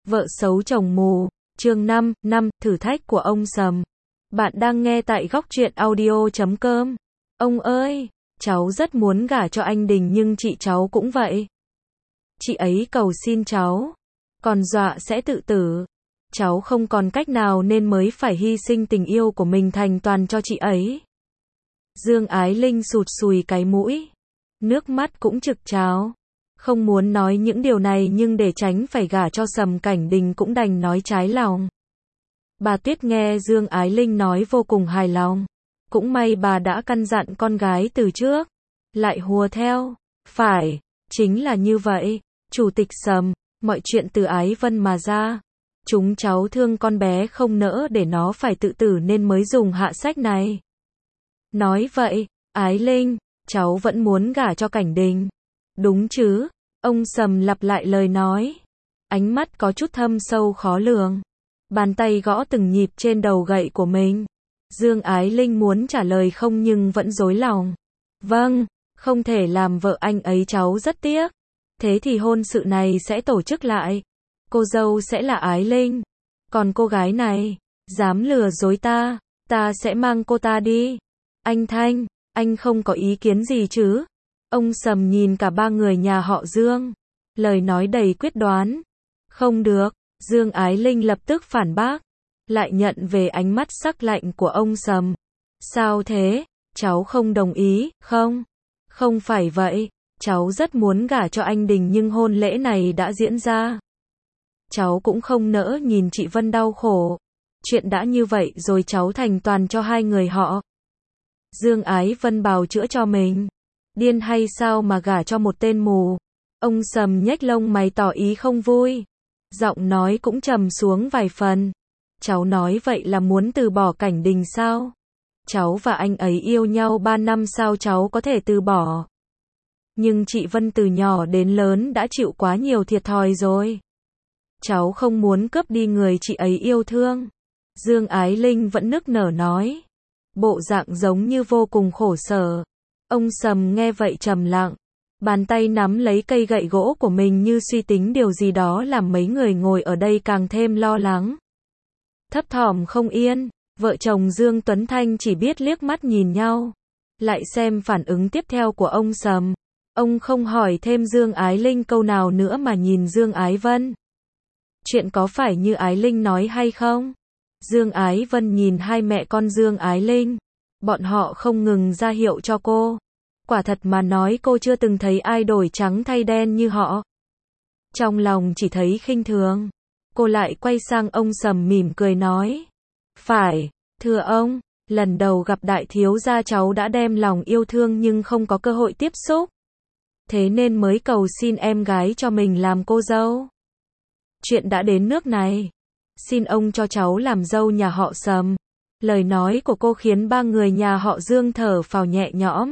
Vợ xấu chồng mù, chương 5, thử thách của ông Sầm. Bạn đang nghe tại góc truyện audio.com. Ông ơi, cháu rất muốn gả cho anh Đình nhưng chị cháu cũng vậy. Chị ấy cầu xin cháu, còn dọa sẽ tự tử. Cháu không còn cách nào nên mới phải hy sinh tình yêu của mình thành toàn cho chị ấy. Dương Ái Linh sụt sùi cái mũi, nước mắt cũng trực trào. Không muốn nói những điều này nhưng để tránh phải gả cho Sầm Cảnh Đình cũng đành nói trái lòng. Bà Tuyết nghe Dương Ái Linh nói vô cùng hài lòng. Cũng may bà đã căn dặn con gái từ trước. Lại hùa theo. Phải, chính là như vậy. Chủ tịch Sầm, mọi chuyện từ Ái Vân mà ra. Chúng cháu thương con bé không nỡ để nó phải tự tử nên mới dùng hạ sách này. Nói vậy, Ái Linh, cháu vẫn muốn gả cho Cảnh Đình. Đúng chứ? Ông Sầm lặp lại lời nói. Ánh mắt có chút thâm sâu khó lường. Bàn tay gõ từng nhịp trên đầu gậy của mình. Dương Ái Linh muốn trả lời không nhưng vẫn rối lòng. Vâng, không thể làm vợ anh ấy, cháu rất tiếc. Thế thì hôn sự này sẽ tổ chức lại. Cô dâu sẽ là Ái Linh. Còn cô gái này, dám lừa dối ta sẽ mang cô ta đi. Anh Thanh, anh không có ý kiến gì chứ? Ông Sầm nhìn cả ba người nhà họ Dương. Lời nói đầy quyết đoán. Không được, Dương Ái Linh lập tức phản bác. Lại nhận về ánh mắt sắc lạnh của ông Sầm. Sao thế? Cháu không đồng ý, không? Không phải vậy, cháu rất muốn gả cho anh Đình nhưng hôn lễ này đã diễn ra. Cháu cũng không nỡ nhìn chị Vân đau khổ. Chuyện đã như vậy rồi cháu thành toàn cho hai người họ. Dương Ái Vân bào chữa cho mình. Điên hay sao mà gả cho một tên mù? Ông Sầm nhếch lông mày tỏ ý không vui. Giọng nói cũng trầm xuống vài phần. Cháu nói vậy là muốn từ bỏ Cảnh Đình sao? Cháu và anh ấy yêu nhau 3 năm sao cháu có thể từ bỏ? Nhưng chị Vân từ nhỏ đến lớn đã chịu quá nhiều thiệt thòi rồi. Cháu không muốn cướp đi người chị ấy yêu thương. Dương Ái Linh vẫn nức nở nói. Bộ dạng giống như vô cùng khổ sở. Ông Sầm nghe vậy trầm lặng. Bàn tay nắm lấy cây gậy gỗ của mình như suy tính điều gì đó làm mấy người ngồi ở đây càng thêm lo lắng. Thấp thỏm không yên, vợ chồng Dương Tuấn Thanh chỉ biết liếc mắt nhìn nhau. Lại xem phản ứng tiếp theo của ông Sầm. Ông không hỏi thêm Dương Ái Linh câu nào nữa mà nhìn Dương Ái Vân. Chuyện có phải như Ái Linh nói hay không? Dương Ái Vân nhìn hai mẹ con Dương Ái Linh. Bọn họ không ngừng ra hiệu cho cô. Quả thật mà nói cô chưa từng thấy ai đổi trắng thay đen như họ. Trong lòng chỉ thấy khinh thường. Cô lại quay sang ông Sầm mỉm cười nói. Phải, thưa ông, lần đầu gặp đại thiếu gia cháu đã đem lòng yêu thương nhưng không có cơ hội tiếp xúc. Thế nên mới cầu xin em gái cho mình làm cô dâu. Chuyện đã đến nước này. Xin ông cho cháu làm dâu nhà họ Sầm. Lời nói của cô khiến ba người nhà họ Dương thở phào nhẹ nhõm.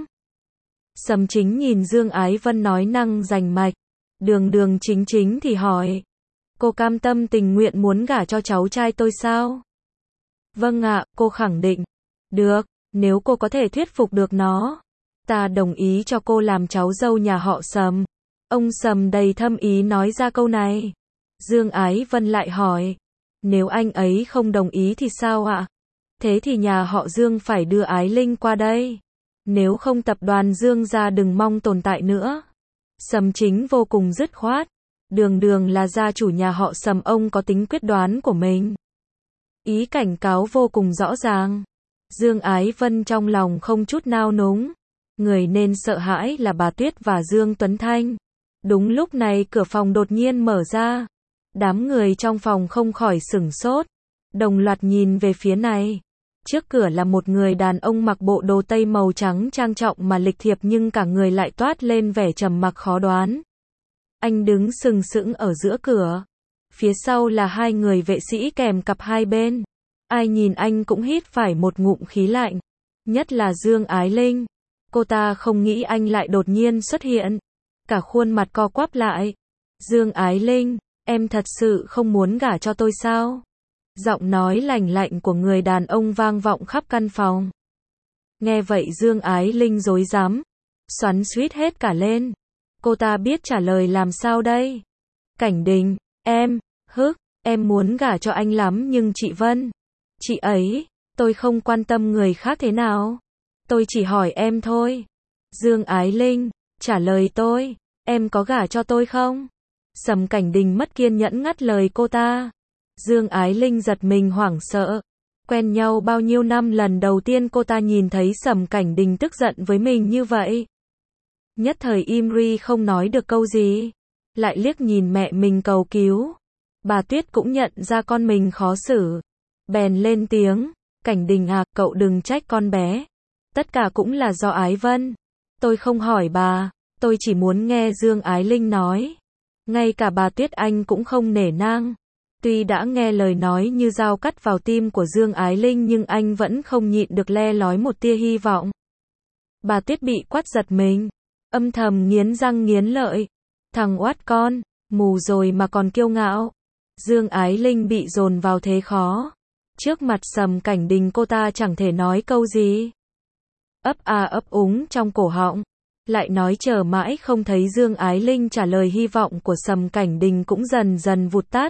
Sầm Chính nhìn Dương Ái Vân nói năng rành mạch. Đường chính thì hỏi. Cô cam tâm tình nguyện muốn gả cho cháu trai tôi sao? Vâng ạ, cô khẳng định. Được, nếu cô có thể thuyết phục được nó. Ta đồng ý cho cô làm cháu dâu nhà họ Sầm. Ông Sầm đầy thâm ý nói ra câu này. Dương Ái Vân lại hỏi. Nếu anh ấy không đồng ý thì sao ạ? Thế thì nhà họ Dương phải đưa Ái Linh qua đây. Nếu không tập đoàn Dương gia đừng mong tồn tại nữa. Sầm Chính vô cùng dứt khoát. Đường là gia chủ nhà họ Sầm, ông có tính quyết đoán của mình. Ý cảnh cáo vô cùng rõ ràng. Dương Ái Vân trong lòng không chút nao núng. Người nên sợ hãi là bà Tuyết và Dương Tuấn Thanh. Đúng lúc này cửa phòng đột nhiên mở ra. Đám người trong phòng không khỏi sửng sốt. Đồng loạt nhìn về phía này. Trước cửa là một người đàn ông mặc bộ đồ tây màu trắng trang trọng mà lịch thiệp nhưng cả người lại toát lên vẻ trầm mặc khó đoán. Anh đứng sừng sững ở giữa cửa. Phía sau là hai người vệ sĩ kèm cặp hai bên. Ai nhìn anh cũng hít phải một ngụm khí lạnh. Nhất là Dương Ái Linh. Cô ta không nghĩ anh lại đột nhiên xuất hiện. Cả khuôn mặt co quắp lại. Dương Ái Linh, em thật sự không muốn gả cho tôi sao? Giọng nói lành lạnh của người đàn ông vang vọng khắp căn phòng. Nghe vậy Dương Ái Linh rối rắm, xoắn xuýt hết cả lên. Cô ta biết trả lời làm sao đây? Cảnh Đình, em, Em muốn gả cho anh lắm nhưng chị Vân, chị ấy, tôi không quan tâm người khác thế nào. Tôi chỉ hỏi em thôi. Dương Ái Linh, trả lời tôi, em có gả cho tôi không? Sầm Cảnh Đình mất kiên nhẫn ngắt lời cô ta. Dương Ái Linh giật mình hoảng sợ. Quen nhau bao nhiêu năm, lần đầu tiên cô ta nhìn thấy Sầm Cảnh Đình tức giận với mình như vậy. Nhất thời im ri không nói được câu gì. Lại liếc nhìn mẹ mình cầu cứu. Bà Tuyết cũng nhận ra con mình khó xử. Bèn lên tiếng, Cảnh Đình à, cậu đừng trách con bé. Tất cả cũng là do Ái Vân. Tôi không hỏi bà, tôi chỉ muốn nghe Dương Ái Linh nói. Ngay cả bà Tuyết Anh cũng không nể nang. Tuy đã nghe lời nói như dao cắt vào tim của Dương Ái Linh nhưng anh vẫn không nhịn được le lói một tia hy vọng. Bà Tuyết bị quát giật mình, âm thầm nghiến răng nghiến lợi. Thằng oát con, mù rồi mà còn kiêu ngạo. Dương Ái Linh bị dồn vào thế khó. Trước mặt Sầm Cảnh Đình cô ta chẳng thể nói câu gì. Ấp a ấp úng trong cổ họng. Lại nói chờ mãi không thấy Dương Ái Linh trả lời, hy vọng của Sầm Cảnh Đình cũng dần dần vụt tắt.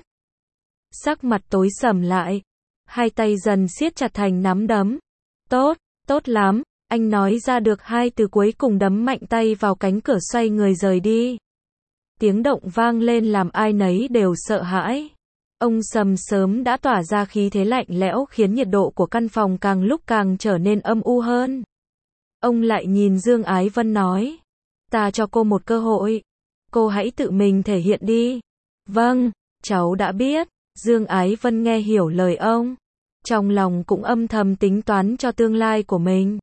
Sắc mặt tối sầm lại. Hai tay dần siết chặt thành nắm đấm. Tốt, tốt lắm. Anh nói ra được hai từ cuối cùng, đấm mạnh tay vào cánh cửa, xoay người rời đi. Tiếng động vang lên làm ai nấy đều sợ hãi. Ông Sầm sớm đã tỏa ra khí thế lạnh lẽo khiến nhiệt độ của căn phòng càng lúc càng trở nên âm u hơn. Ông lại nhìn Dương Ái Vân nói. Ta cho cô một cơ hội. Cô hãy tự mình thể hiện đi. Vâng, cháu đã biết. Dương Ái Vân nghe hiểu lời ông. Trong lòng cũng âm thầm tính toán cho tương lai của mình.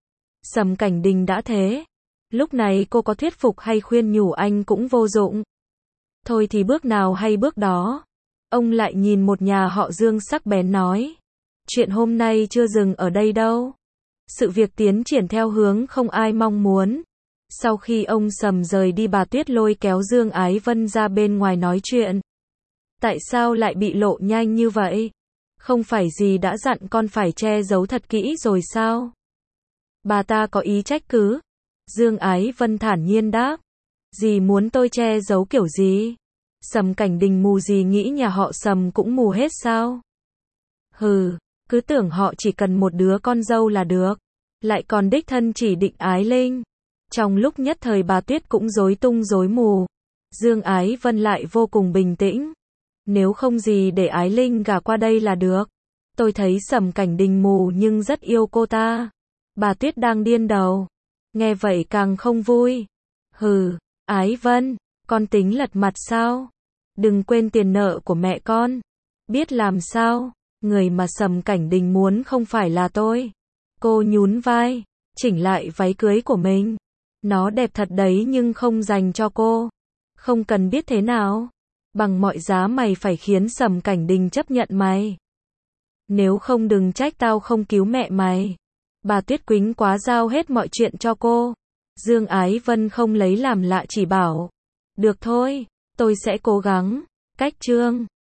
Sầm Cảnh Đình đã thế. Lúc này cô có thuyết phục hay khuyên nhủ anh cũng vô dụng. Thôi thì bước nào hay bước đó. Ông lại nhìn một nhà họ Dương sắc bén nói. Chuyện hôm nay chưa dừng ở đây đâu. Sự việc tiến triển theo hướng không ai mong muốn. Sau khi ông Sầm rời đi, bà Tuyết lôi kéo Dương Ái Vân ra bên ngoài nói chuyện. Tại sao lại bị lộ nhanh như vậy? Không phải dì đã dặn con phải che giấu thật kỹ rồi sao? Bà ta có ý trách cứ. Dương Ái Vân thản nhiên đáp. Dì muốn tôi che giấu kiểu gì? Sầm Cảnh Đình mù gì nghĩ nhà họ Sầm cũng mù hết sao? Hừ, cứ tưởng họ chỉ cần một đứa con dâu là được. Lại còn đích thân chỉ định Ái Linh. Trong lúc nhất thời bà Tuyết cũng rối tung rối mù. Dương Ái Vân lại vô cùng bình tĩnh. Nếu không gì để Ái Linh gả qua đây là được. Tôi thấy Sầm Cảnh Đình mù nhưng rất yêu cô ta. Bà Tuyết đang điên đầu. Nghe vậy càng không vui. Hừ, Ái Vân, con tính lật mặt sao? Đừng quên tiền nợ của mẹ con. Biết làm sao? Người mà Sầm Cảnh Đình muốn không phải là tôi. Cô nhún vai, chỉnh lại váy cưới của mình. Nó đẹp thật đấy nhưng không dành cho cô. Không cần biết thế nào. Bằng mọi giá mày phải khiến Sầm Cảnh Đình chấp nhận mày. Nếu không đừng trách tao không cứu mẹ mày. Bà Tuyết quýnh quá giao hết mọi chuyện cho cô. Dương Ái Vân không lấy làm lạ chỉ bảo. Được thôi, tôi sẽ cố gắng. Cách chương